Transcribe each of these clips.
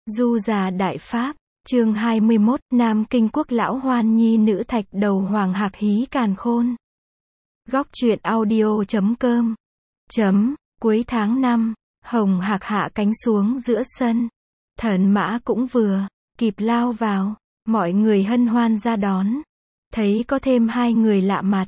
Du già Đại Pháp, chương 21, Nam Kinh Quốc lão hoan nhi nữ thạch đầu hoàng hạc hí càn khôn. Góc truyện audio.com. Cuối tháng 5, hồng hạc hạ cánh xuống giữa sân. Thần mã cũng vừa kịp lao vào, mọi người hân hoan ra đón. Thấy có thêm hai người lạ mặt,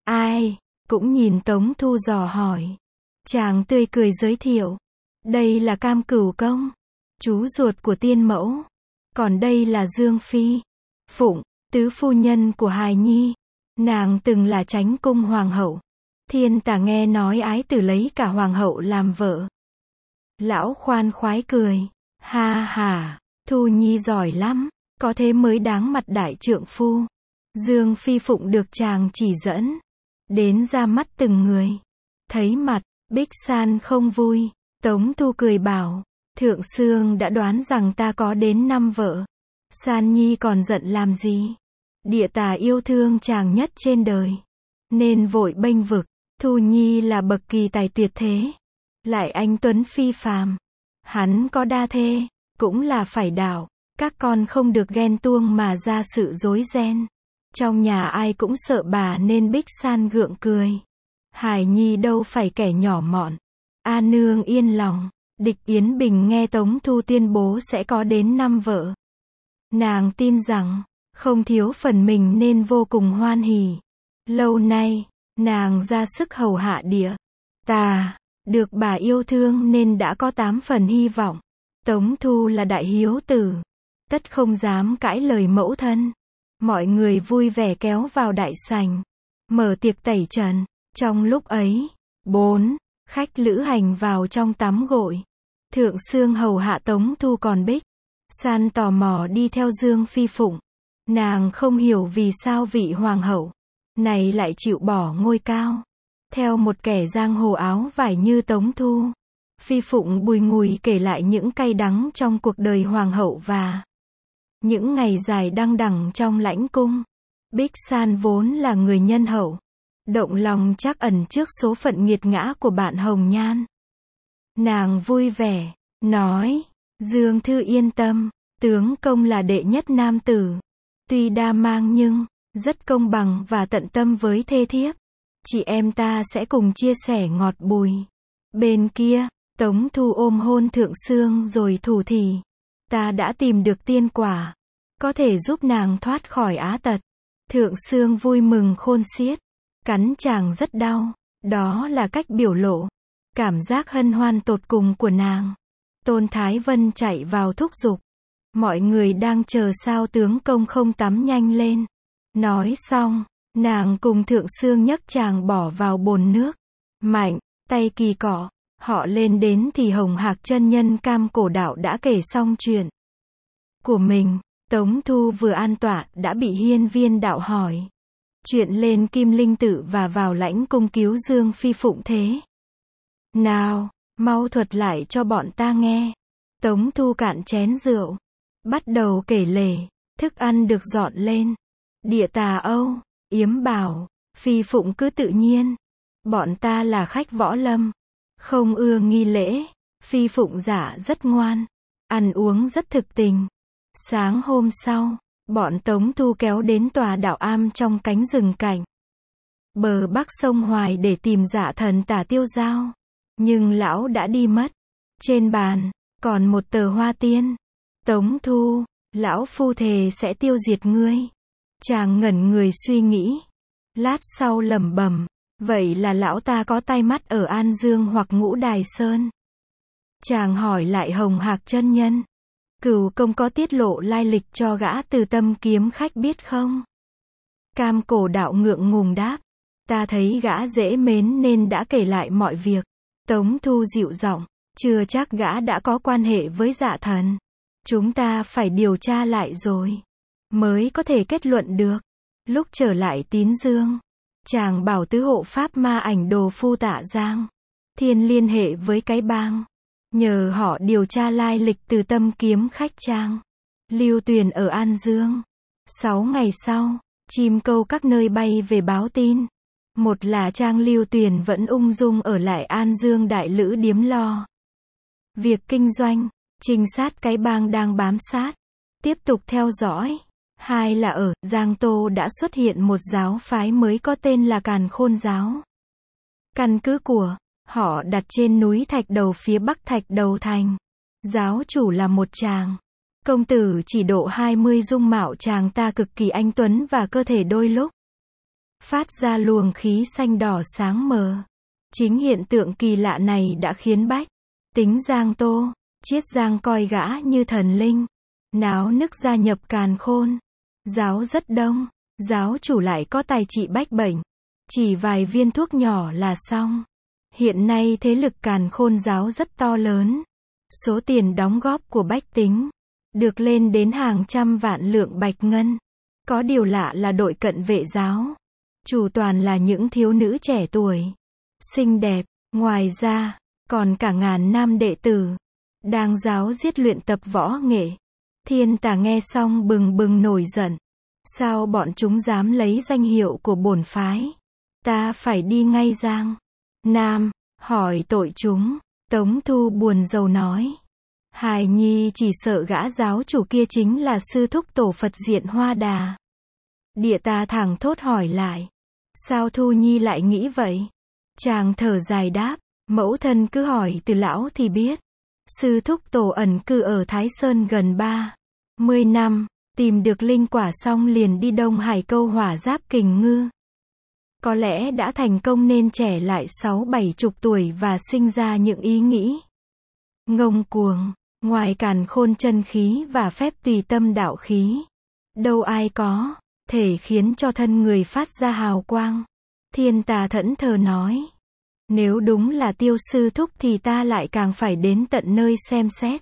ai cũng nhìn Tống Thu dò hỏi. Chàng tươi cười giới thiệu, đây là Cam Cửu Công, chú ruột của tiên mẫu. Còn đây là Dương Phi Phụng, tứ phu nhân của hài nhi. Nàng từng là chánh cung hoàng hậu. Thiên tả nghe nói ái tử lấy cả hoàng hậu làm vợ. Lão khoan khoái cười, ha ha, Thu nhi giỏi lắm, có thế mới đáng mặt đại trượng phu. Dương Phi Phụng được chàng chỉ dẫn đến ra mắt từng người. Thấy mặt Bích San không vui, Tống Thu cười bảo, Thượng Sương đã đoán rằng ta có đến 5 vợ. San nhi còn giận làm gì? Địa tà yêu thương chàng nhất trên đời, nên vội bênh vực. Thu nhi là bậc kỳ tài tuyệt thế, lại anh tuấn phi phàm. Hắn có đa thê, cũng là phải đạo. Các con không được ghen tuông mà ra sự rối ren. Trong nhà ai cũng sợ bà nên Bích San gượng cười. Hải nhi đâu phải kẻ nhỏ mọn. A nương yên lòng. Địch Yến Bình nghe Tống Thu tuyên bố sẽ có đến 5 vợ. Nàng tin rằng, không thiếu phần mình nên vô cùng hoan hỉ. Lâu nay, nàng ra sức hầu hạ địa tà, được bà yêu thương nên đã có 8 phần hy vọng. Tống Thu là đại hiếu tử, tất không dám cãi lời mẫu thân. Mọi người vui vẻ kéo vào đại sảnh, mở tiệc tẩy trần. Trong lúc ấy, 4 khách lữ hành vào trong tắm gội. Thượng Sương hầu hạ Tống Thu, còn Bích San tò mò đi theo Dương Phi Phụng. Nàng không hiểu vì sao vị hoàng hậu này lại chịu bỏ ngôi cao theo một kẻ giang hồ áo vải như Tống Thu. Phi Phụng bùi ngùi kể lại những cay đắng trong cuộc đời hoàng hậu và những ngày dài đăng đẳng trong lãnh cung. Bích San vốn là người nhân hậu, động lòng trắc ẩn trước số phận nghiệt ngã của bạn Hồng Nhan. Nàng vui vẻ nói, Dương Thư yên tâm, tướng công là đệ nhất nam tử. Tuy đa mang nhưng rất công bằng và tận tâm với thê thiếp. Chị em ta sẽ cùng chia sẻ ngọt bùi. Bên kia, Tống Thu ôm hôn Thượng Sương rồi thủ thỉ, ta đã tìm được tiên quả, có thể giúp nàng thoát khỏi á tật. Thượng Sương vui mừng khôn xiết, cắn chàng rất đau. Đó là cách biểu lộ cảm giác hân hoan tột cùng của nàng. Tôn Thái Vân chạy vào thúc giục, mọi người đang chờ sao tướng công không tắm nhanh lên. Nói xong, nàng cùng Thượng Sương nhấc chàng bỏ vào bồn nước. Mạnh tay kỳ cọ, họ lên đến thì Hồng Hạc chân nhân Cam Cổ Đạo đã kể xong chuyện của mình. Tống Thu vừa an tọa đã bị Hiên Viên Đạo hỏi chuyện lên Kim Linh Tự và vào lãnh cung cứu Dương Phi Phụng thế nào, mau thuật lại cho bọn ta nghe. Tống Thu cạn chén rượu, bắt đầu kể lể. Thức ăn được dọn lên. Địa tà Âu Yếm bảo, Phi Phụng cứ tự nhiên, bọn ta là khách võ lâm, không ưa nghi lễ. Phi Phụng giả rất ngoan, ăn uống rất thực tình. Sáng hôm sau, bọn Tống Thu kéo đến tòa đạo am trong cánh rừng cảnh bờ bắc sông Hoài để tìm Dạ Thần Tả tiêu dao. Nhưng lão đã đi mất. Trên bàn còn một tờ hoa tiên. Tống Thu, lão phu thề sẽ tiêu diệt ngươi. Chàng ngẩn người suy nghĩ, lát sau lẩm bẩm, vậy là lão ta có tai mắt ở An Dương hoặc Ngũ Đài Sơn. Chàng hỏi lại Hồng Hạc chân nhân, Cửu công có tiết lộ lai lịch cho gã Từ Tâm kiếm khách biết không? Cam Cổ Đạo ngượng ngùng đáp, ta thấy gã dễ mến nên đã kể lại mọi việc. Tống Thu dịu giọng, chưa chắc gã đã có quan hệ với Dạ Thần. Chúng ta phải điều tra lại rồi mới có thể kết luận được. Lúc trở lại Tín Dương, chàng bảo tứ hộ pháp ma ảnh Đồ Phu Tạ Giang Thiên liên hệ với cái bang, nhờ họ điều tra lai lịch Từ Tâm kiếm khách Trang Lưu Tuyền ở An Dương. 6 ngày sau, chim câu các nơi bay về báo tin. Một là Trang Lưu Tuyền vẫn ung dung ở lại An Dương đại lữ điếm lo việc kinh doanh. Trinh sát cái bang đang bám sát. Tiếp tục theo dõi. Hai là ở Giang Tô đã xuất hiện một giáo phái mới có tên là Càn Khôn Giáo. Căn cứ của họ đặt trên núi Thạch Đầu phía bắc Thạch Đầu Thành. Giáo chủ là một chàng công tử chỉ độ 20, dung mạo chàng ta cực kỳ anh tuấn và cơ thể đôi lúc phát ra luồng khí xanh đỏ sáng mờ. Chính hiện tượng kỳ lạ này đã khiến bách tính Giang Tô, Chiết Giang coi gã như thần linh. Náo nức gia nhập Càn Khôn Giáo rất đông. Giáo chủ lại có tài trị bách bệnh. Chỉ vài viên thuốc nhỏ là xong. Hiện nay thế lực Càn Khôn Giáo rất to lớn. Số tiền đóng góp của bách tính được lên đến hàng trăm vạn lượng bạch ngân. Có điều lạ là đội cận vệ giáo chủ toàn là những thiếu nữ trẻ tuổi, xinh đẹp. Ngoài ra, còn cả ngàn nam đệ tử đang giáo giết luyện tập võ nghệ. Thiên Tà nghe xong bừng bừng nổi giận. Sao bọn chúng dám lấy danh hiệu của bổn phái? Ta phải đi ngay Giang Nam hỏi tội chúng. Tống Thu buồn rầu nói. Hài Nhi chỉ sợ gã giáo chủ kia chính là sư thúc tổ Phật Diện Hoa Đà. Địa Tà thẳng thốt hỏi lại. Sao Thu Nhi lại nghĩ vậy? Chàng thở dài đáp. Mẫu thân cứ hỏi từ lão thì biết. Sư thúc tổ ẩn cư ở Thái Sơn gần 30 năm. Tìm được linh quả xong liền đi Đông Hải câu hỏa giáp kình ngư. Có lẽ đã thành công nên trẻ lại 60-70 tuổi và sinh ra những ý nghĩ ngông cuồng. Ngoài Càn Khôn chân khí và phép tùy tâm đạo khí, đâu ai có thể khiến cho thân người phát ra hào quang. Thiên Tà thẫn thờ nói. Nếu đúng là Tiêu sư thúc thì ta lại càng phải đến tận nơi xem xét.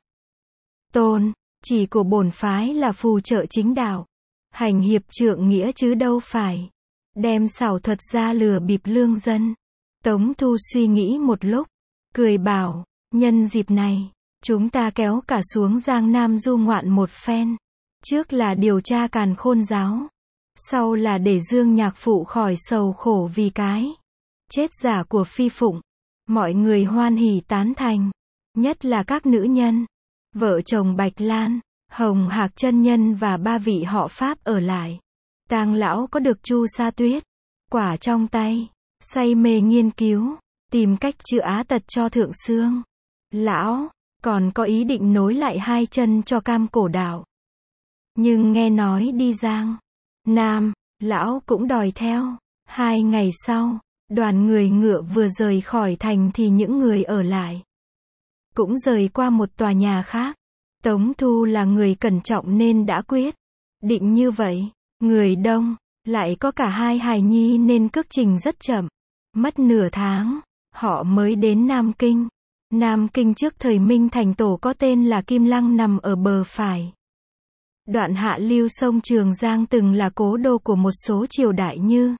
Tôn chỉ của bổn phái là phù trợ chính đạo, hành hiệp trượng nghĩa chứ đâu phải đem xảo thuật ra lừa bịp lương dân. Tống Thu suy nghĩ một lúc, cười bảo, nhân dịp này, chúng ta kéo cả xuống Giang Nam du ngoạn một phen. Trước là điều tra Càn Khôn Giáo, sau là để Dương nhạc phụ khỏi sầu khổ vì cái chết giả của Phi Phụng. Mọi người hoan hỉ tán thành, nhất là các nữ nhân. Vợ chồng Bạch Lan, Hồng Hạc chân nhân và 3 vị họ Pháp ở lại. Tang lão có được Chu Sa Tuyết quả trong tay, say mê nghiên cứu, tìm cách chữa á tật cho Thượng Xương. Lão còn có ý định nối lại 2 chân cho Cam Cổ Đạo. Nhưng nghe nói đi Giang Nam, lão cũng đòi theo. 2 ngày sau, đoàn người ngựa vừa rời khỏi thành thì những người ở lại cũng rời qua một tòa nhà khác. Tống Thu là người cẩn trọng nên đã quyết định như vậy. Người đông, lại có cả 2 hài nhi nên cước trình rất chậm. Mất nửa tháng, họ mới đến Nam Kinh. Nam Kinh trước thời Minh Thành Tổ có tên là Kim Lăng nằm ở bờ phải. Đoạn hạ lưu sông Trường Giang từng là cố đô của một số triều đại như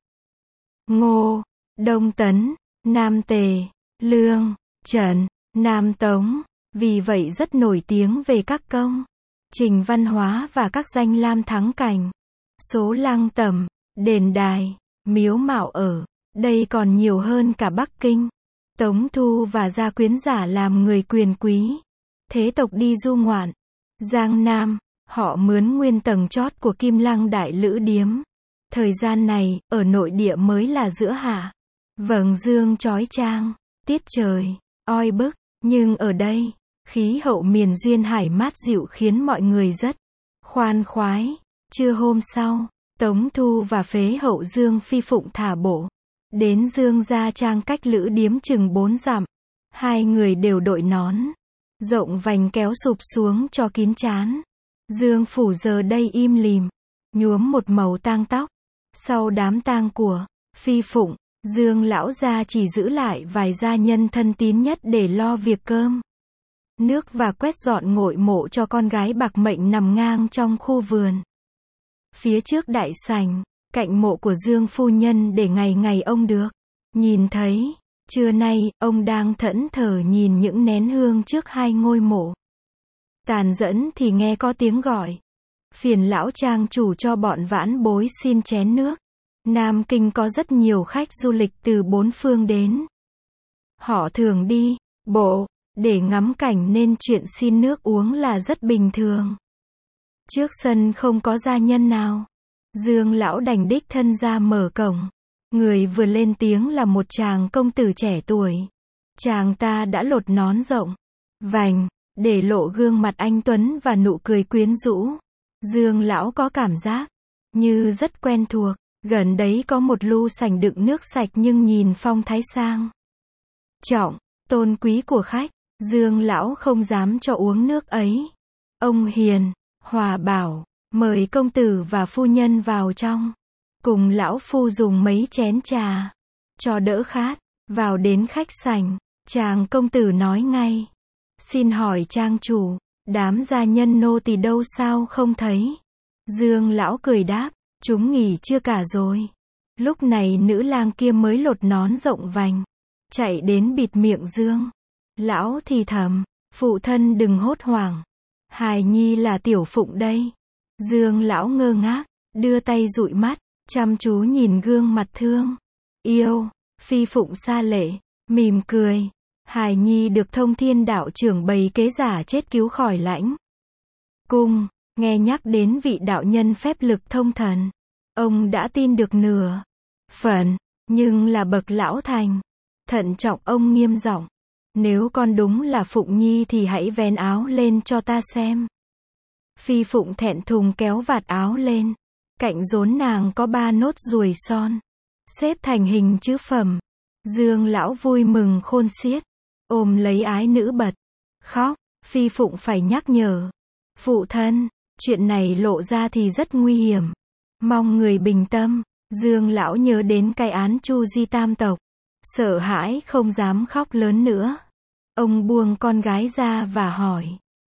Ngô, Đông Tấn, Nam Tề, Lương, Trần, Nam Tống. Vì vậy rất nổi tiếng về các công trình văn hóa và các danh lam thắng cảnh. Số lăng tẩm, đền đài, miếu mạo ở đây còn nhiều hơn cả Bắc Kinh. Tống Thu và gia quyến giả làm người quyền quý, thế tộc đi du ngoạn Giang Nam, họ mướn nguyên tầng chót của Kim Lăng Đại Lữ Điếm. Thời gian này, ở nội địa mới là giữa hạ vầng dương chói chang, tiết trời oi bức, nhưng ở đây, khí hậu miền duyên hải mát dịu khiến mọi người rất khoan khoái. Trưa hôm sau, Tống Thu và phế hậu Dương Phi Phụng thả bộ đến Dương Gia Trang cách Lữ Điếm chừng 4 dặm. 2 người đều đội nón rộng vành kéo sụp xuống cho kín trán. Dương phủ giờ đây im lìm, nhuốm một màu tang tóc. Sau đám tang của Phi Phụng, Dương lão gia chỉ giữ lại vài gia nhân thân tín nhất để lo việc cơm nước và quét dọn ngôi mộ cho con gái bạc mệnh nằm ngang trong khu vườn. Phía trước đại sảnh, cạnh mộ của Dương phu nhân để ngày ngày ông được nhìn thấy. Trưa nay, ông đang thẫn thờ nhìn những nén hương trước 2 ngôi mộ. Tàn dẫn thì nghe có tiếng gọi. Phiền lão trang chủ cho bọn vãn bối xin chén nước. Nam Kinh có rất nhiều khách du lịch từ 4 phương đến. Họ thường đi bộ để ngắm cảnh nên chuyện xin nước uống là rất bình thường. Trước sân không có gia nhân nào. Dương lão đành đích thân ra mở cổng. Người vừa lên tiếng là một chàng công tử trẻ tuổi. Chàng ta đã lột nón rộng, vành, để lộ gương mặt anh tuấn và nụ cười quyến rũ. Dương lão có cảm giác như rất quen thuộc. Gần đấy có một lu sành đựng nước sạch nhưng nhìn phong thái sang trọng, tôn quý của khách. Dương lão không dám cho uống nước ấy. Ông hiền hòa bảo, mời công tử và phu nhân vào trong, cùng lão phu dùng mấy chén trà, cho đỡ khát. Vào đến khách sảnh, chàng công tử nói ngay, xin hỏi trang chủ, đám gia nhân nô tỳ đâu sao không thấy? Dương lão cười đáp, chúng nghỉ chưa cả rồi. Lúc này nữ lang kia mới lột nón rộng vành, chạy đến bịt miệng Dương lão thì thầm, phụ thân đừng hốt hoảng, hài nhi là Tiểu Phụng đây. Dương lão ngơ ngác, đưa tay dụi mắt, chăm chú nhìn gương mặt thương yêu phi Phụng sa lệ, mỉm cười. Hài nhi được Thông Thiên đạo trưởng bày kế giả chết cứu khỏi lãnh cung. Nghe nhắc đến vị đạo nhân phép lực thông thần, ông đã tin được nửa phần, nhưng là bậc lão thành. Thận trọng ông nghiêm giọng, nếu con đúng là Phụng nhi thì hãy vén áo lên cho ta xem. Phi Phụng thẹn thùng kéo vạt áo lên. Cạnh rốn nàng có 3 nốt ruồi son, xếp thành hình chữ phẩm. Dương lão vui mừng khôn xiết, ôm lấy ái nữ bật khóc. Phi Phụng phải nhắc nhở, phụ thân, chuyện này lộ ra thì rất nguy hiểm, mong người bình tâm. Dương lão nhớ đến cái án Chu Di tam tộc, sợ hãi không dám khóc lớn nữa. Ông buông con gái ra và hỏi,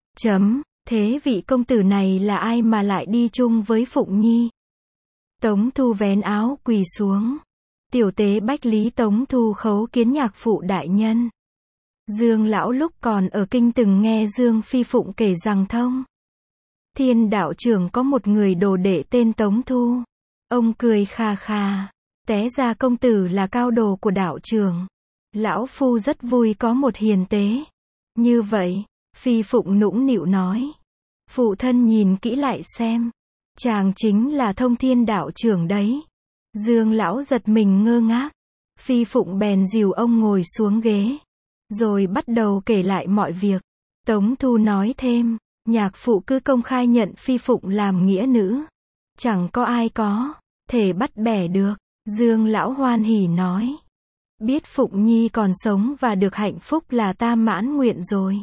thế vị công tử này là ai mà lại đi chung với Phụng nhi? Tống Thu vén áo quỳ xuống, tiểu tế bách lý Tống Thu khấu kiến nhạc phụ đại nhân. Dương lão lúc còn ở kinh từng nghe Dương Phi Phụng kể rằng Thông Thiên đạo trưởng có một người đồ đệ tên Tống Thu. Ông cười khà khà, té ra công tử là cao đồ của đạo trưởng. Lão phu rất vui có một hiền tế như vậy. Phi Phụng nũng nịu nói, phụ thân nhìn kỹ lại xem, chàng chính là Thông Thiên đạo trưởng đấy. Dương lão giật mình ngơ ngác. Phi Phụng bèn dìu ông ngồi xuống ghế, rồi bắt đầu kể lại mọi việc. Tống Thu nói thêm, nhạc phụ cứ công khai nhận Phi Phụng làm nghĩa nữ, chẳng có ai có thể bắt bẻ được. Dương lão hoan hỉ nói, biết Phụng nhi còn sống và được hạnh phúc là ta mãn nguyện rồi.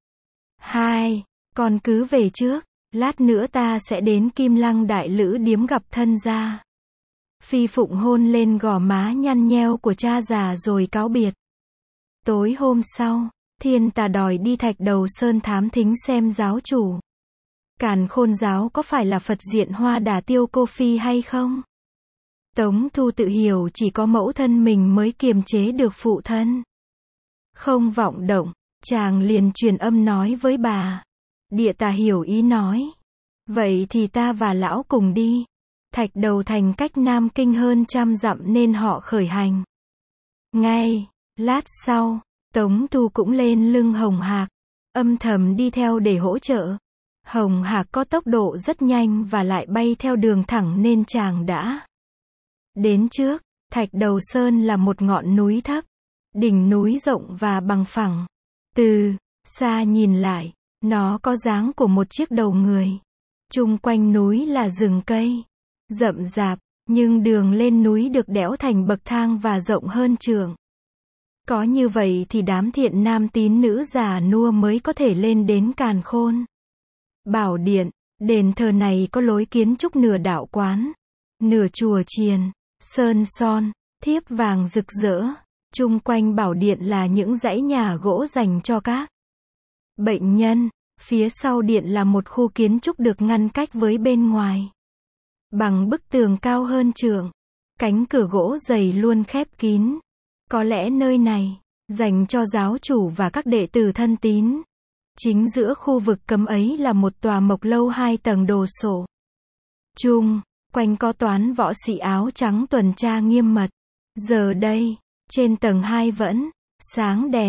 Con cứ về trước, lát nữa ta sẽ đến Kim Lăng Đại Lữ điếm gặp thân gia. Phi Phụng hôn lên gò má nhăn nheo của cha già rồi cáo biệt. Tối hôm sau, Thiên Tà đòi đi Thạch Đầu Sơn thám thính xem giáo chủ Càn Khôn giáo có phải là Phật diện Hoa Đà Tiêu Cô Phi hay không. Tống Thu tự hiểu chỉ có mẫu thân mình mới kiềm chế được phụ thân. Không vọng động, chàng liền truyền âm nói với bà. Địa Tà hiểu ý nói, vậy thì ta và lão cùng đi. Thạch Đầu thành cách Nam Kinh hơn 100 dặm nên họ khởi hành. Ngay lát sau, Tống Thu cũng lên lưng Hồng Hạc, âm thầm đi theo để hỗ trợ. Hồng Hạc có tốc độ rất nhanh và lại bay theo đường thẳng nên chàng đã đến trước. Thạch Đầu Sơn là một ngọn núi thấp, đỉnh núi rộng và bằng phẳng. Từ xa nhìn lại, nó có dáng của một chiếc đầu người. Chung quanh núi là rừng cây rậm rạp, nhưng đường lên núi được đẽo thành bậc thang và rộng hơn trượng. Có như vậy thì đám thiện nam tín nữ già nua mới có thể lên đến Càn Khôn Bảo Điện. Đền thờ này có lối kiến trúc nửa đạo quán, nửa chùa chiền, sơn son, thiếp vàng rực rỡ. Chung quanh bảo điện là những dãy nhà gỗ dành cho các bệnh nhân. Phía sau điện là một khu kiến trúc được ngăn cách với bên ngoài bằng bức tường cao hơn trượng. Cánh cửa gỗ dày luôn khép kín. Có lẽ nơi này dành cho giáo chủ và các đệ tử thân tín. Chính giữa khu vực cấm ấy là một tòa mộc lâu 2 tầng đồ sộ. Chung quanh có toán võ sĩ áo trắng tuần tra nghiêm mật. Giờ đây, trên tầng 2 vẫn sáng đèn,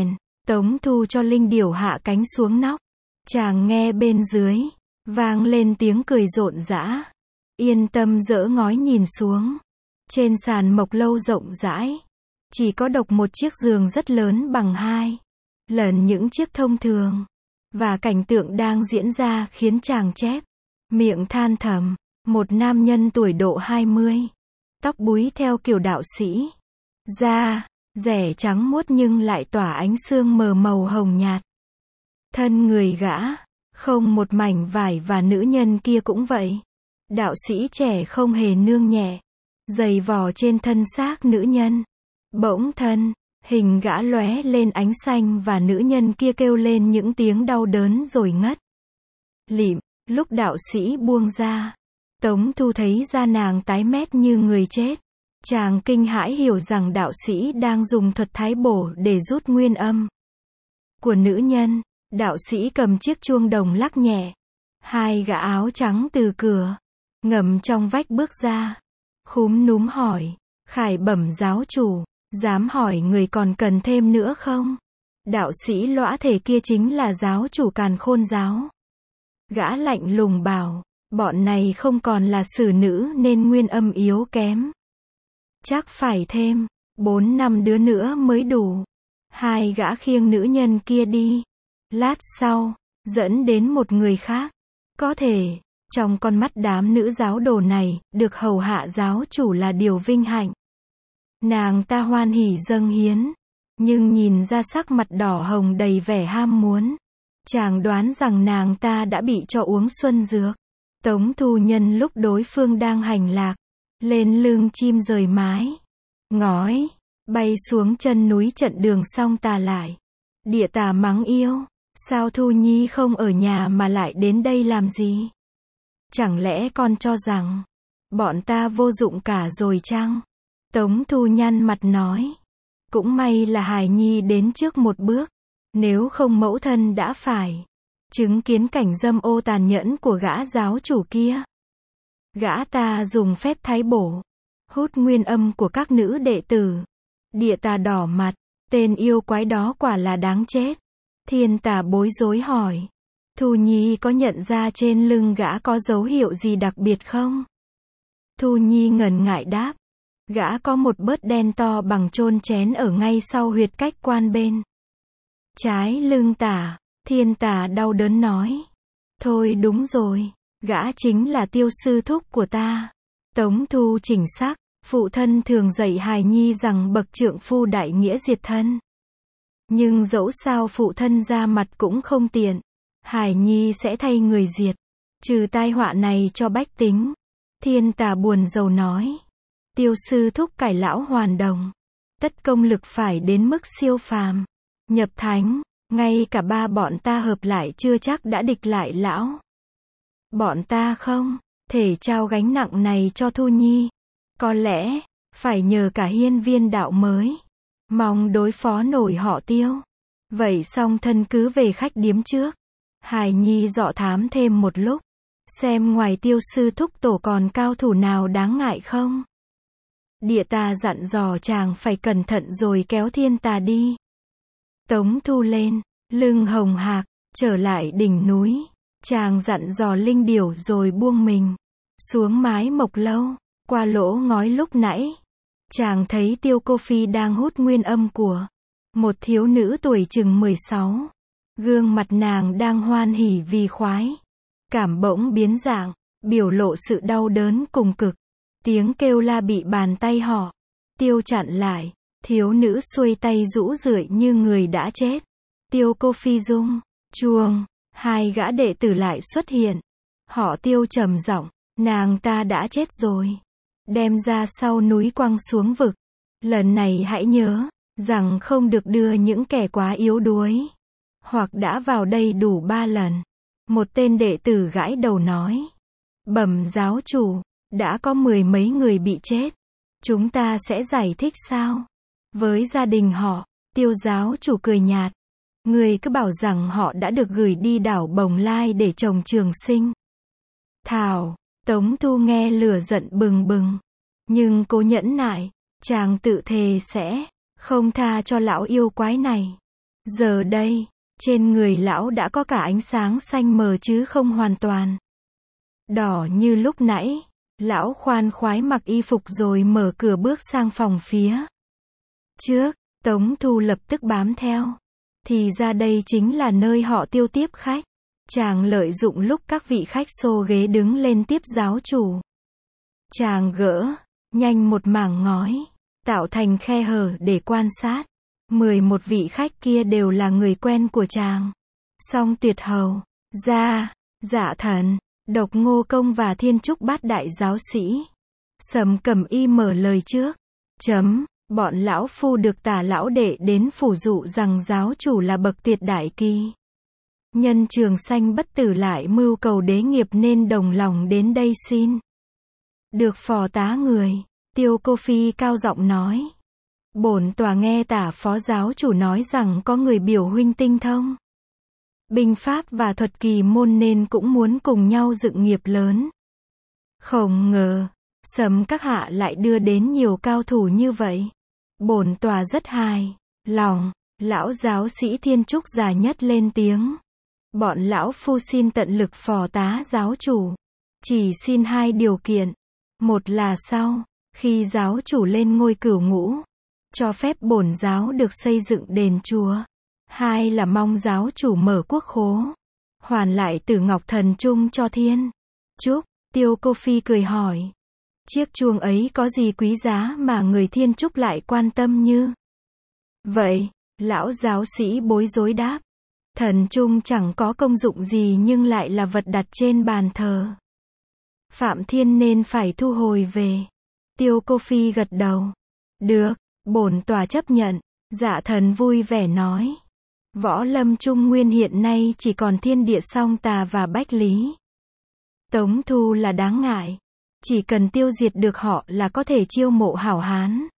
Tống Thu cho linh điểu hạ cánh xuống nóc. Chàng nghe bên dưới vang lên tiếng cười rộn rã. Yên tâm dỡ ngói nhìn xuống. Trên sàn mộc lâu rộng rãi, chỉ có độc một chiếc giường rất lớn bằng 2 lần những chiếc thông thường. Và cảnh tượng đang diễn ra khiến chàng chép miệng than thầm. Một nam nhân tuổi độ 20, tóc búi theo kiểu đạo sĩ, da rẻ trắng muốt nhưng lại tỏa ánh sương mờ màu hồng nhạt. Thân người gã không một mảnh vải và nữ nhân kia cũng vậy. Đạo sĩ trẻ không hề nương nhẹ giày vò trên thân xác nữ nhân. Bỗng thân hình gã lóe lên ánh xanh và nữ nhân kia kêu lên những tiếng đau đớn rồi ngất lịm. Lúc đạo sĩ buông ra, Tống Thu thấy da nàng tái mét như người chết. Chàng kinh hãi hiểu rằng đạo sĩ đang dùng thuật thái bổ để rút nguyên âm của nữ nhân. Đạo sĩ cầm chiếc chuông đồng lắc nhẹ. 2 gã áo trắng từ cửa ngầm trong vách bước ra, khúm núm hỏi: "Khải bẩm giáo chủ, dám hỏi người còn cần thêm nữa không?" Đạo sĩ lõa thể kia chính là giáo chủ Càn Khôn giáo. Gã lạnh lùng bảo: "Bọn này không còn là xử nữ nên nguyên âm yếu kém. Chắc phải thêm 4-5 đứa nữa mới đủ." 2 gã khiêng nữ nhân kia đi. Lát sau, dẫn đến một người khác. Có thể, trong con mắt đám nữ giáo đồ này, được hầu hạ giáo chủ là điều vinh hạnh. Nàng ta hoan hỉ dâng hiến, nhưng nhìn ra sắc mặt đỏ hồng đầy vẻ ham muốn. Chàng đoán rằng nàng ta đã bị cho uống xuân dược. Tống Thu nhân lúc đối phương đang hành lạc, lên lưng chim rời mái ngói, bay xuống chân núi chặn đường xong tà lại. Địa tà mắng yêu: "Sao Thu Nhi không ở nhà mà lại đến đây làm gì? Chẳng lẽ con cho rằng bọn ta vô dụng cả rồi chăng?" Tống Thu nhăn mặt nói: "Cũng may là hài nhi đến trước một bước, nếu không mẫu thân đã phải chứng kiến cảnh dâm ô tàn nhẫn của gã giáo chủ kia. Gã ta dùng phép thái bổ, hút nguyên âm của các nữ đệ tử." Địa tà đỏ mặt: "Tên yêu quái đó quả là đáng chết." Thiên tà bối rối hỏi: "Thu Nhi có nhận ra trên lưng gã có dấu hiệu gì đặc biệt không?" Thu Nhi ngần ngại đáp: "Gã có một bớt đen to bằng chôn chén ở ngay sau huyệt cách quan bên trái lưng tả." Thiên tà đau đớn nói: "Thôi đúng rồi, gã chính là Tiêu sư thúc của ta." Tống Thu chỉnh sắc: "Phụ thân thường dạy hài nhi rằng bậc trượng phu đại nghĩa diệt thân. Nhưng dẫu sao phụ thân ra mặt cũng không tiện. Hài nhi sẽ thay người diệt trừ tai họa này cho bách tính." Thiên tà buồn rầu nói: "Tiêu sư thúc cải lão hoàn đồng, tất công lực phải đến mức siêu phàm, nhập thánh, ngay cả 3 bọn ta hợp lại chưa chắc đã địch lại lão. Bọn ta không thể trao gánh nặng này cho Thu Nhi. Có lẽ phải nhờ cả hiên viên đạo mới mong đối phó nổi họ Tiêu. Vậy xong thân cứ về khách điếm trước. Hài nhi dọ thám thêm một lúc, xem ngoài Tiêu sư thúc tổ còn cao thủ nào đáng ngại không." Địa tà dặn dò chàng phải cẩn thận rồi kéo thiên tà đi. Tống Thu lên lưng hồng hạc, trở lại đỉnh núi. Chàng dặn dò linh điểu rồi buông mình xuống mái mộc lâu. Qua lỗ ngói lúc nãy, chàng thấy Tiêu Cô Phi đang hút nguyên âm của một thiếu nữ tuổi chừng 16. Gương mặt nàng đang hoan hỉ vì khoái cảm bỗng biến dạng, biểu lộ sự đau đớn cùng cực. Tiếng kêu la bị bàn tay họ Tiêu chặn lại. Thiếu nữ xuôi tay rũ rượi như người đã chết. Tiêu Cô Phi rung chuông, 2 gã đệ tử lại xuất hiện. Họ Tiêu trầm giọng: "Nàng ta đã chết rồi. Đem ra sau núi quăng xuống vực. Lần này hãy nhớ rằng không được đưa những kẻ quá yếu đuối hoặc đã vào đây đủ 3 lần." Một tên đệ tử gãi đầu nói: "Bẩm giáo chủ, đã có 10 mấy người bị chết. Chúng ta sẽ giải thích sao với gia đình họ?" Tiêu giáo chủ cười nhạt: "Người cứ bảo rằng họ đã được gửi đi đảo Bồng Lai để trồng trường sinh thảo." Tống Thu nghe lửa giận bừng bừng, nhưng cố nhẫn nại. Chàng tự thề sẽ không tha cho lão yêu quái này. Giờ đây, trên người lão đã có cả ánh sáng xanh mờ chứ không hoàn toàn đỏ như lúc nãy. Lão khoan khoái mặc y phục rồi mở cửa bước sang phòng phía trước. Tống Thu lập tức bám theo. Thì ra đây chính là nơi họ Tiêu tiếp khách. Chàng lợi dụng lúc các vị khách xô ghế đứng lên tiếp giáo chủ. Chàng gỡ nhanh một mảng ngói, tạo thành khe hở để quan sát. 11 vị khách kia đều là người quen của chàng. Song Tuyệt Hầu, Dạ Thần, Độc Ngô Công và Thiên Trúc Bát đại giáo sĩ. Sầm Cẩm Y mở lời trước. Bọn lão phu được Tả lão đệ đến phủ dụ rằng giáo chủ là bậc tuyệt đại kỳ nhân trường sanh bất tử lại mưu cầu đế nghiệp nên đồng lòng đến đây xin được phò tá người. Tiêu Cô Phi cao giọng nói. Bổn tòa nghe Tả phó giáo chủ nói rằng có người biểu huynh tinh thông binh pháp và thuật kỳ môn nên cũng muốn cùng nhau dựng nghiệp lớn. Không ngờ, Sầm các hạ lại đưa đến nhiều cao thủ như vậy. Bổn tòa rất hài lòng. Lão giáo sĩ Thiên Trúc già nhất lên tiếng. Bọn lão phu xin tận lực phò tá giáo chủ. Chỉ xin 2 điều kiện. Một là sau, khi giáo chủ lên ngôi cửu ngũ, cho phép bổn giáo được xây dựng đền chùa. 2 là mong giáo chủ mở quốc khố, hoàn lại Tử Ngọc Thần Trung cho Thiên Trúc. Tiêu Cô Phi cười hỏi. Chiếc chuông ấy có gì quý giá mà người Thiên Trúc lại quan tâm như vậy? Lão giáo sĩ bối rối đáp. Thần Trung chẳng có công dụng gì nhưng lại là vật đặt trên bàn thờ Phạm Thiên nên phải thu hồi về. Tiêu Cô Phi gật đầu. Được, bổn tòa chấp nhận. Dạ Thần vui vẻ nói. Võ lâm Trung Nguyên hiện nay chỉ còn Thiên Địa Song Tà và Bách Lý Tống Thu là đáng ngại. Chỉ cần tiêu diệt được họ là có thể chiêu mộ hảo hán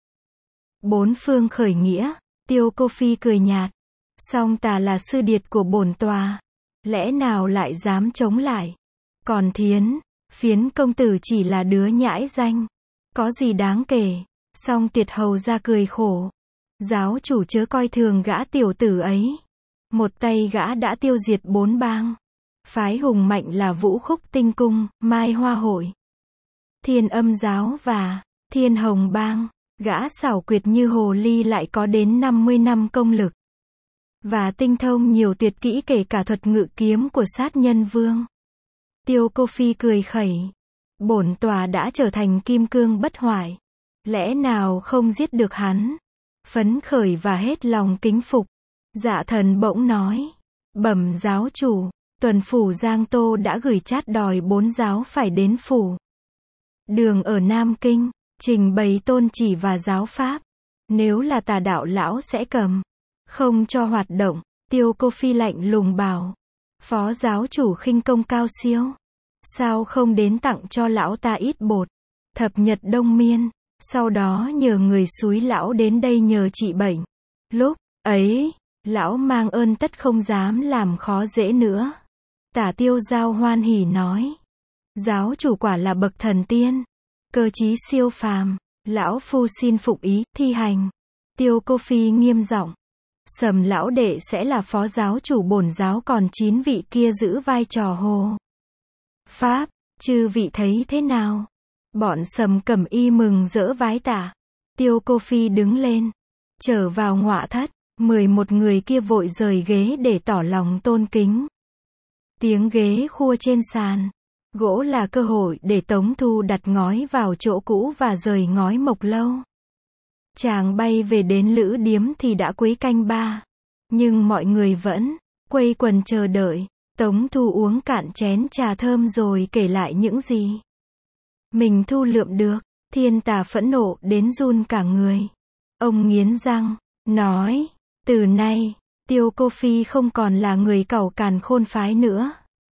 4 phương khởi nghĩa. Tiêu Cô Phi cười nhạt. Song Tà là sư điệt của bổn tòa, lẽ nào lại dám chống lại? Còn Phiến công tử chỉ là đứa nhãi danh, có gì đáng kể? Song Tuyệt Hầu ra cười khổ. Giáo chủ chớ coi thường gã tiểu tử ấy. Một tay gã đã tiêu diệt 4 bang. Phái hùng mạnh là Vũ Khúc Tinh Cung, Mai Hoa Hội, Thiên Âm Giáo và Thiên Hồng Bang. Gã xảo quyệt như hồ ly lại có đến 50 năm công lực và tinh thông nhiều tuyệt kỹ kể cả thuật ngự kiếm của sát nhân vương. Tiêu Cô Phi cười khẩy. Bổn tòa đã trở thành kim cương bất hoại, lẽ nào không giết được hắn? Phấn khởi và hết lòng kính phục. Dạ Thần bỗng nói. Bẩm giáo chủ, tuần phủ Giang Tô đã gửi chát đòi 4 giáo phải đến phủ Đường ở Nam Kinh, trình bày tôn chỉ và giáo pháp. Nếu là Tà đạo lão sẽ cầm không cho hoạt động. Tiêu Cô Phi lạnh lùng bảo. Phó giáo chủ khinh công cao siêu, sao không đến tặng cho lão ta ít bột thập nhật đông miên, sau đó nhờ người xúi lão đến đây nhờ trị bệnh. Lúc ấy, lão mang ơn tất không dám làm khó dễ nữa. Tả Tiêu Giao hoan hỉ nói. Giáo chủ quả là bậc thần tiên, cơ trí siêu phàm. Lão phu xin phụng ý, thi hành. Tiêu Cô Phi nghiêm giọng. Sầm lão đệ sẽ là phó giáo chủ bổn giáo, còn 9 vị kia giữ vai trò hồ pháp. Chư vị thấy thế nào? Bọn Sầm Cẩm Y mừng rỡ vái tạ. Tiêu Cô Phi đứng lên, trở vào ngọa thất. 11 người kia vội rời ghế để tỏ lòng tôn kính. Tiếng ghế khua trên sàn gỗ là cơ hội để Tống Thu đặt ngói vào chỗ cũ và rời ngói mộc lâu. Chàng bay về đến lữ điếm thì đã cuối canh 3. Nhưng mọi người vẫn quây quần chờ đợi. Tống Thu uống cạn chén trà thơm rồi kể lại những gì mình thu lượm được. Thiên Tà phẫn nộ đến run cả người. Ông nghiến răng, nói, từ nay, Tiêu Cô Phi không còn là người cẩu càn khôn phái nữa.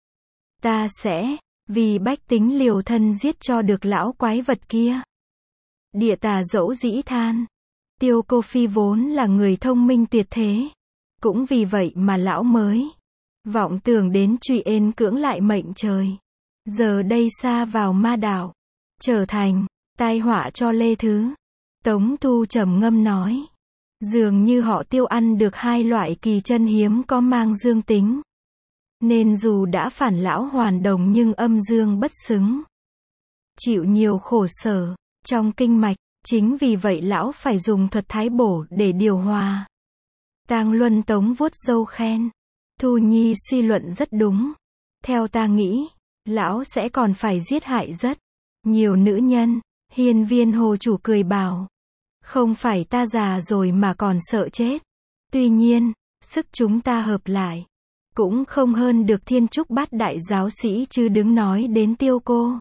Ta sẽ vì bách tính liều thân giết cho được lão quái vật kia. Địa Tà dẫu dĩ than. Tiêu Cô Phi vốn là người thông minh tuyệt thế. Cũng vì vậy mà lão mới vọng tưởng đến truy ên cưỡng lại mệnh trời. Giờ đây sa vào ma đạo, trở thành tai họa cho Lê Thứ. Tống Thu trầm ngâm nói. Dường như họ Tiêu ăn được hai loại kỳ chân hiếm có mang dương tính. Nên dù đã phản lão hoàn đồng nhưng âm dương bất xứng. Chịu nhiều khổ sở trong kinh mạch, chính vì vậy lão phải dùng thuật thái bổ để điều hòa. Tang Luân Tống vuốt râu khen. Thu Nhi suy luận rất đúng. Theo ta nghĩ, lão sẽ còn phải giết hại rất nhiều nữ nhân. Hiên Viên Hồ chủ cười bảo. Không phải ta già rồi mà còn sợ chết. Tuy nhiên, sức chúng ta hợp lại cũng không hơn được Thiên Trúc Bát đại giáo sĩ chứ đừng nói đến Tiêu cô.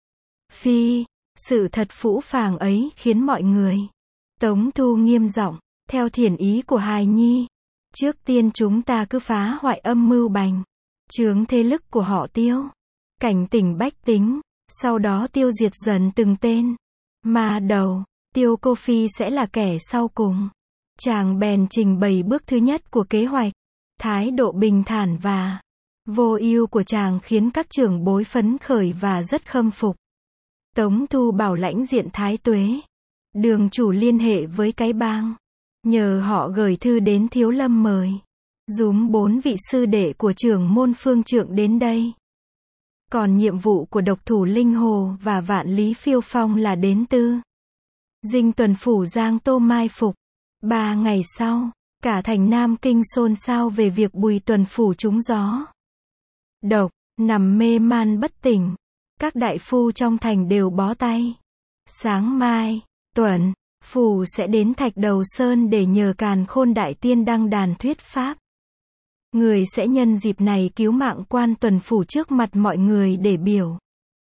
Phi, sự thật phũ phàng ấy khiến mọi người. Tống Thu nghiêm giọng, theo thiền ý của hài nhi. Trước tiên chúng ta cứ phá hoại âm mưu bành trướng thế lực của họ Tiêu. Cảnh tỉnh bách tính, sau đó tiêu diệt dần từng tên. Mà đầu, Tiêu cô Phi sẽ là kẻ sau cùng. Chàng bèn trình bày bước thứ nhất của kế hoạch. Thái độ bình thản và vô ưu của chàng khiến các trưởng bối phấn khởi và rất khâm phục. Tống Thu bảo lãnh diện Thái Tuế. Đường chủ liên hệ với cái bang. Nhờ họ gửi thư đến Thiếu Lâm mời dúm 4 vị sư đệ của trưởng môn Phương Trượng đến đây. Còn nhiệm vụ của độc thủ Linh Hồ và Vạn Lý Phiêu Phong là đến Tư Dinh tuần phủ Giang Tô mai phục. 3 ngày sau, cả thành Nam Kinh xôn xao về việc Bùi tuần phủ trúng gió độc, nằm mê man bất tỉnh. Các đại phu trong thành đều bó tay. Sáng mai, tuần phủ sẽ đến Thạch Đầu Sơn để nhờ Càn Khôn đại tiên đăng đàn thuyết pháp. Người sẽ nhân dịp này cứu mạng quan tuần phủ trước mặt mọi người để biểu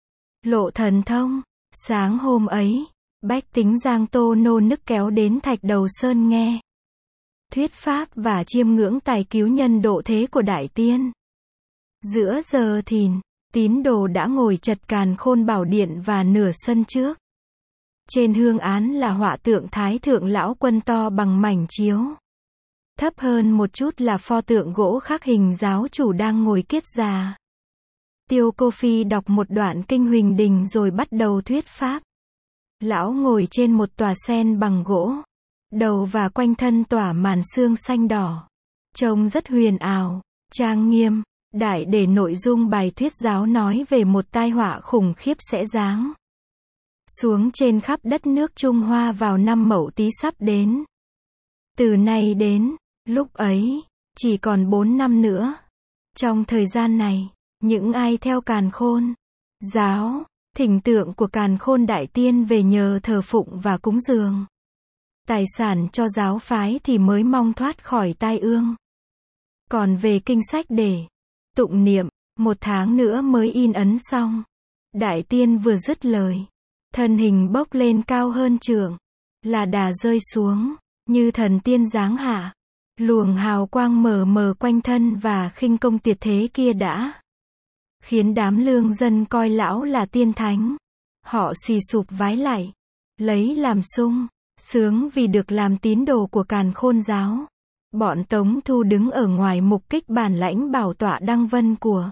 lộ thần thông. Sáng hôm ấy, bách tính Giang Tô nô nức kéo đến Thạch Đầu Sơn nghe thuyết pháp và chiêm ngưỡng tài cứu nhân độ thế của đại tiên. Giữa giờ thìn, tín đồ đã ngồi chật Càn Khôn bảo điện và nửa sân trước. Trên hương án là họa tượng Thái thượng lão quân to bằng mảnh chiếu. Thấp hơn một chút là pho tượng gỗ khắc hình giáo chủ đang ngồi kiết già. Tiêu cô Phi đọc một đoạn kinh Huỳnh Đình rồi bắt đầu thuyết pháp. Lão ngồi trên một tòa sen bằng gỗ. Đầu và quanh thân tỏa màn xương xanh đỏ. Trông rất huyền ảo, trang nghiêm. Đại để nội dung bài thuyết giáo nói về một tai họa khủng khiếp sẽ giáng xuống trên khắp đất nước Trung Hoa vào năm Mậu Tý sắp đến. Từ nay đến lúc ấy, chỉ còn 4 năm nữa. Trong thời gian này, những ai theo Càn Khôn giáo, thỉnh tượng của Càn Khôn đại tiên về nhờ thờ phụng và cúng dường tài sản cho giáo phái thì mới mong thoát khỏi tai ương. Còn về kinh sách để tụng niệm, 1 tháng nữa mới in ấn xong. Đại tiên vừa dứt lời, thân hình bốc lên cao hơn trượng, là đà rơi xuống, như thần tiên giáng hạ. Luồng hào quang mờ mờ quanh thân và khinh công tuyệt thế kia đã khiến đám lương dân coi lão là tiên thánh. Họ xì sụp vái lạy, lấy làm sung sướng vì được làm tín đồ của Càn Khôn giáo. Bọn Tống Thu đứng ở ngoài mục kích bản lãnh bảo tọa đăng vân của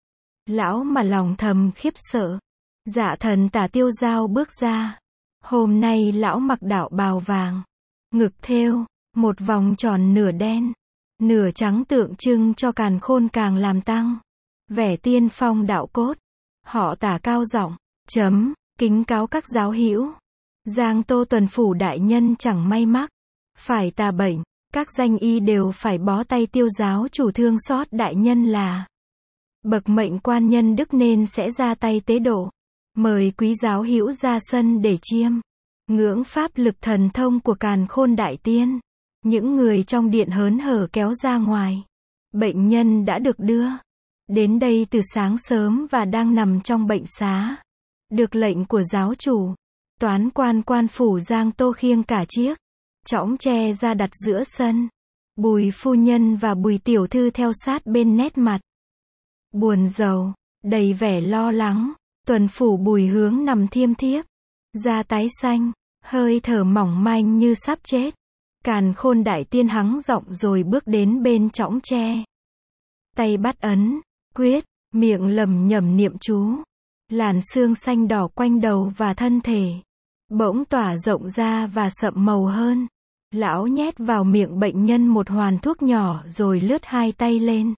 lão mà lòng thầm khiếp sợ. Dạ thần Tả Tiêu Giao bước ra. Hôm nay lão mặc đạo bào vàng, ngực thêu một vòng tròn nửa đen, nửa trắng tượng trưng cho Càn Khôn càng làm tăng vẻ tiên phong đạo cốt. Họ Tả cao giọng kính cáo các giáo hữu. Giang Tô tuần phủ đại nhân chẳng may mắc phải tà bệnh, các danh y đều phải bó tay Tiêu giáo chủ thương xót đại nhân là bậc mệnh quan nhân đức nên sẽ ra tay tế độ. Mời quý giáo hữu ra sân để chiêm ngưỡng pháp lực thần thông của Càn Khôn đại tiên. Những người trong điện hớn hở kéo ra ngoài. Bệnh nhân đã được đưa đến đây từ sáng sớm và đang nằm trong bệnh xá. Được lệnh của giáo chủ, toán quan phủ Giang Tô khiêng cả chiếc chõng tre ra đặt giữa sân. Bùi phu nhân và Bùi tiểu thư theo sát bên nét mặt buồn rầu, đầy vẻ lo lắng. Tuần phủ Bùi Hướng nằm thiêm thiếp, da tái xanh, hơi thở mỏng manh như sắp chết. Càn Khôn đại tiên hắng giọng rồi bước đến bên chõng tre. Tay bắt ấn quyết, miệng lẩm nhẩm niệm chú. Làn xương xanh đỏ quanh đầu và thân thể bỗng tỏa rộng ra và sậm màu hơn. Lão nhét vào miệng bệnh nhân một hoàn thuốc nhỏ rồi lướt hai tay lên.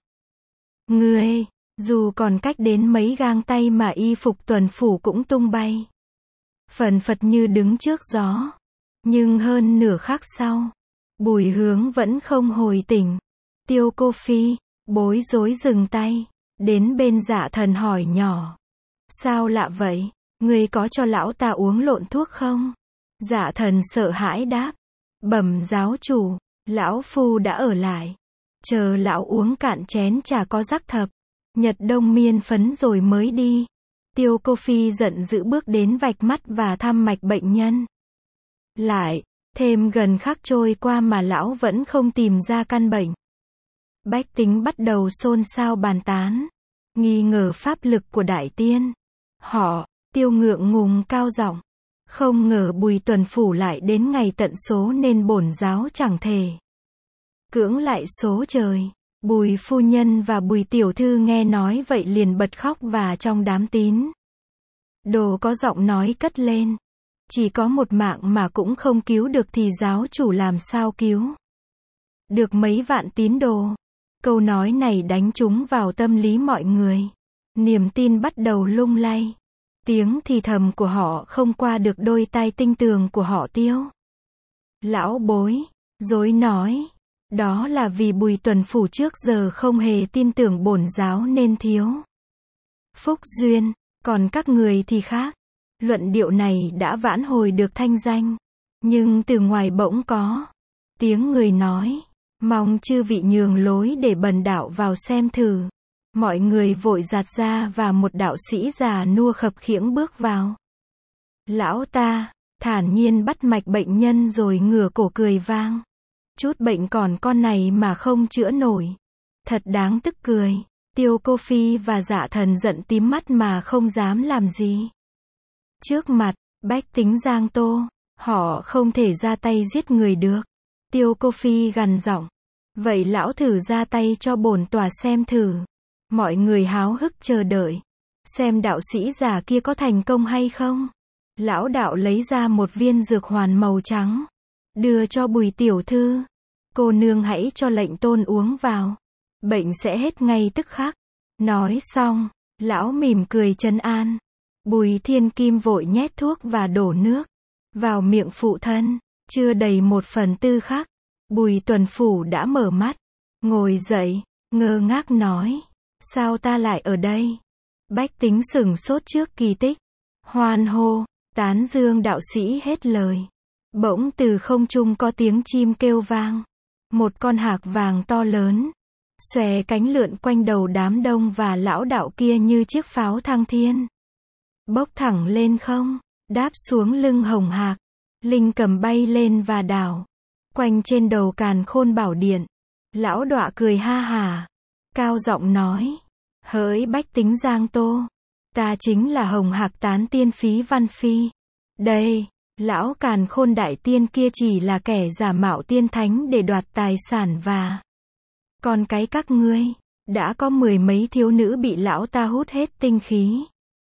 Ngươi, dù còn cách đến mấy gang tay mà y phục tuần phủ cũng tung bay. Phần phật như đứng trước gió. Nhưng hơn nửa khắc sau, Bùi Hướng vẫn không hồi tỉnh. Tiêu Cô Phi, bối rối dừng tay, đến bên Dạ Thần hỏi nhỏ. Sao lạ vậy, ngươi có cho lão ta uống lộn thuốc không? Dạ Thần sợ hãi đáp. Bẩm giáo chủ, lão phu đã ở lại. Chờ lão uống cạn chén trà có rắc thập, nhật đông miên phấn rồi mới đi. Tiêu Cô Phi giận dữ bước đến vạch mắt và thăm mạch bệnh nhân. Lại, thêm gần khắc trôi qua mà lão vẫn không tìm ra căn bệnh. Bách tính bắt đầu xôn xao bàn tán, nghi ngờ pháp lực của đại tiên. Họ, Tiêu ngượng ngùng cao giọng. Không ngờ Bùi tuần phủ lại đến ngày tận số nên bổn giáo chẳng thể cưỡng lại số trời. Bùi phu nhân và Bùi tiểu thư nghe nói vậy liền bật khóc và trong đám tín đồ có giọng nói cất lên. Chỉ có một mạng mà cũng không cứu được thì giáo chủ làm sao cứu được mấy vạn tín đồ. Câu nói này đánh trúng vào tâm lý mọi người. Niềm tin bắt đầu lung lay. Tiếng thì thầm của họ không qua được đôi tai tinh tường của họ Tiêu. Lão bối, dối nói. Đó là vì Bùi tuần phủ trước giờ không hề tin tưởng bổn giáo nên thiếu phúc duyên, còn các người thì khác. Luận điệu này đã vãn hồi được thanh danh. Nhưng từ ngoài bỗng có tiếng người nói, mong chư vị nhường lối để bần đạo vào xem thử. Mọi người vội giạt ra và một đạo sĩ già nua khập khiễng bước vào. Lão ta, thản nhiên bắt mạch bệnh nhân rồi ngửa cổ cười vang. Chút bệnh còn con này mà không chữa nổi. Thật đáng tức cười. Tiêu Cô Phi và Dạ Thần giận tím mắt mà không dám làm gì. Trước mặt, bách tính Giang Tô, họ không thể ra tay giết người được. Tiêu Cô Phi gằn giọng. Vậy lão thử ra tay cho bổn tòa xem thử. Mọi người háo hức chờ đợi. Xem đạo sĩ già kia có thành công hay không. Lão đạo lấy ra một viên dược hoàn màu trắng. Đưa cho Bùi tiểu thư. Cô nương hãy cho lệnh tôn uống vào. Bệnh sẽ hết ngay tức khắc. Nói xong, lão mỉm cười trấn an. Bùi Thiên Kim vội nhét thuốc và đổ nước vào miệng phụ thân. Chưa đầy 1/4 khắc, Bùi tuần phủ đã mở mắt. Ngồi dậy, ngơ ngác nói. Sao ta lại ở đây? Bách tính sửng sốt trước kỳ tích. Hoan hô, tán dương đạo sĩ hết lời. Bỗng từ không trung có tiếng chim kêu vang. Một con hạc vàng to lớn xòe cánh lượn quanh đầu đám đông và lão đạo kia như chiếc pháo thăng thiên. Bốc thẳng lên không, đáp xuống lưng hồng hạc. Linh cầm bay lên và đảo quanh trên đầu Càn Khôn Bảo Điện. Lão đọa cười ha hả, cao giọng nói. Hỡi bách tính Giang Tô, ta chính là Hồng Hạc Tán Tiên Phí Văn Phi. Đây, lão Càn Khôn Đại Tiên kia chỉ là kẻ giả mạo tiên thánh để đoạt tài sản và còn cái các ngươi, đã có 10 mấy thiếu nữ bị lão ta hút hết tinh khí.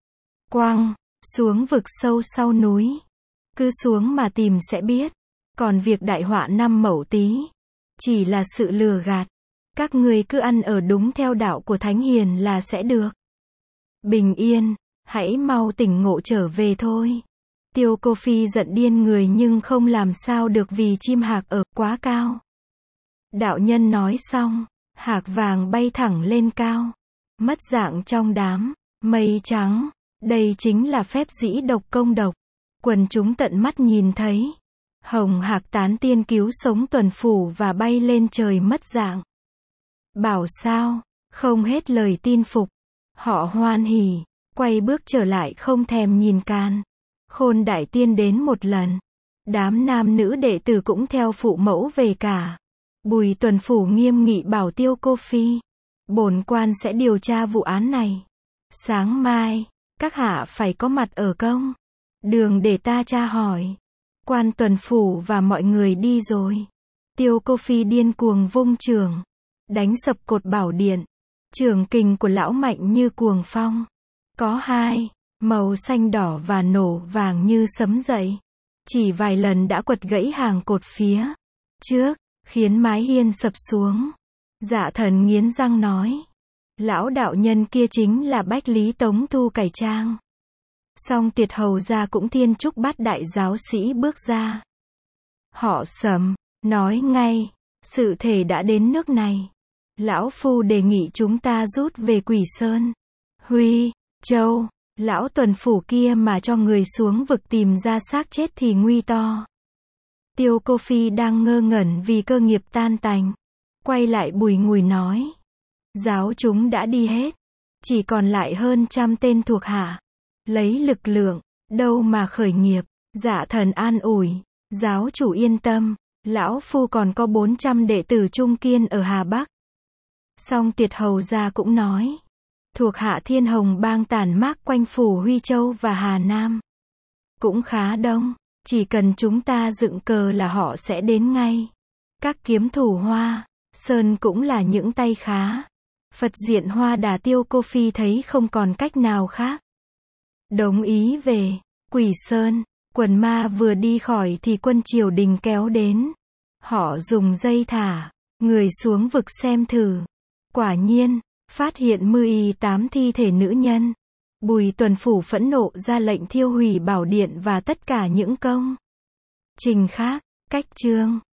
Quăng xuống vực sâu sau núi. Cứ xuống mà tìm sẽ biết. Còn việc đại họa năm Mậu Tý chỉ là sự lừa gạt. Các ngươi cứ ăn ở đúng theo đạo của Thánh Hiền là sẽ được bình yên. Hãy mau tỉnh ngộ trở về thôi. Tiêu Cô Phi giận điên người nhưng không làm sao được vì chim hạc ở quá cao. Đạo nhân nói xong, hạc vàng bay thẳng lên cao, mất dạng trong đám mây trắng. Đây chính là phép dĩ độc công độc. Quần chúng tận mắt nhìn thấy. Hồng Hạc Tán Tiên cứu sống tuần phủ và bay lên trời mất dạng. Bảo sao, không hết lời tin phục. Họ hoan hỉ, quay bước trở lại không thèm nhìn Càn Khôn Đại Tiên đến một lần. Đám nam nữ đệ tử cũng theo phụ mẫu về cả. Bùi tuần phủ nghiêm nghị bảo Tiêu Cô Phi. Bổn quan sẽ điều tra vụ án này. Sáng mai, các hạ phải có mặt ở công đường để ta tra hỏi. Quan tuần phủ và mọi người đi rồi. Tiêu Cô Phi điên cuồng vung chưởng, đánh sập cột bảo điện. Chưởng kình của lão mạnh như cuồng phong. Có hai, màu xanh đỏ và nổ vàng như sấm dậy. Chỉ vài lần đã quật gãy hàng cột phía trước, khiến mái hiên sập xuống. Dạ Thần nghiến răng nói. Lão đạo nhân kia chính là Bách Lý Tống Thu cải trang. Song Tiệt hầu gia cũng thiên trúc bát đại giáo sĩ bước ra. Họ Sầm, nói ngay, sự thể đã đến nước này. Lão Phu đề nghị chúng ta rút về Quỷ Sơn. Huy, Châu, lão tuần phủ kia mà cho người xuống vực tìm ra xác chết thì nguy to. Tiêu Cô Phi đang ngơ ngẩn vì cơ nghiệp tan tành. Quay lại bùi ngùi nói. Giáo chúng đã đi hết. Chỉ còn lại hơn 100 tên thuộc hạ. Lấy lực lượng, đâu mà khởi nghiệp. Dạ Thần an ủi. Giáo chủ yên tâm. Lão Phu còn có 400 đệ tử trung kiên ở Hà Bắc. Song Tiệt hầu gia cũng nói. Thuộc hạ Thiên Hồng bang tản mác quanh phủ Huy Châu và Hà Nam. Cũng khá đông. Chỉ cần chúng ta dựng cờ là họ sẽ đến ngay. Các kiếm thủ Hoa Sơn cũng là những tay khá. Phật diện Hoa Đà. Tiêu Cô Phi thấy không còn cách nào khác. Đồng ý về Quỷ Sơn. Quần ma vừa đi khỏi thì quân triều đình kéo đến. Họ dùng dây thả người xuống vực xem thử. Quả nhiên, phát hiện 18 thi thể nữ nhân. Bùi tuần phủ phẫn nộ ra lệnh thiêu hủy bảo điện và tất cả những công trình khác. Cách chương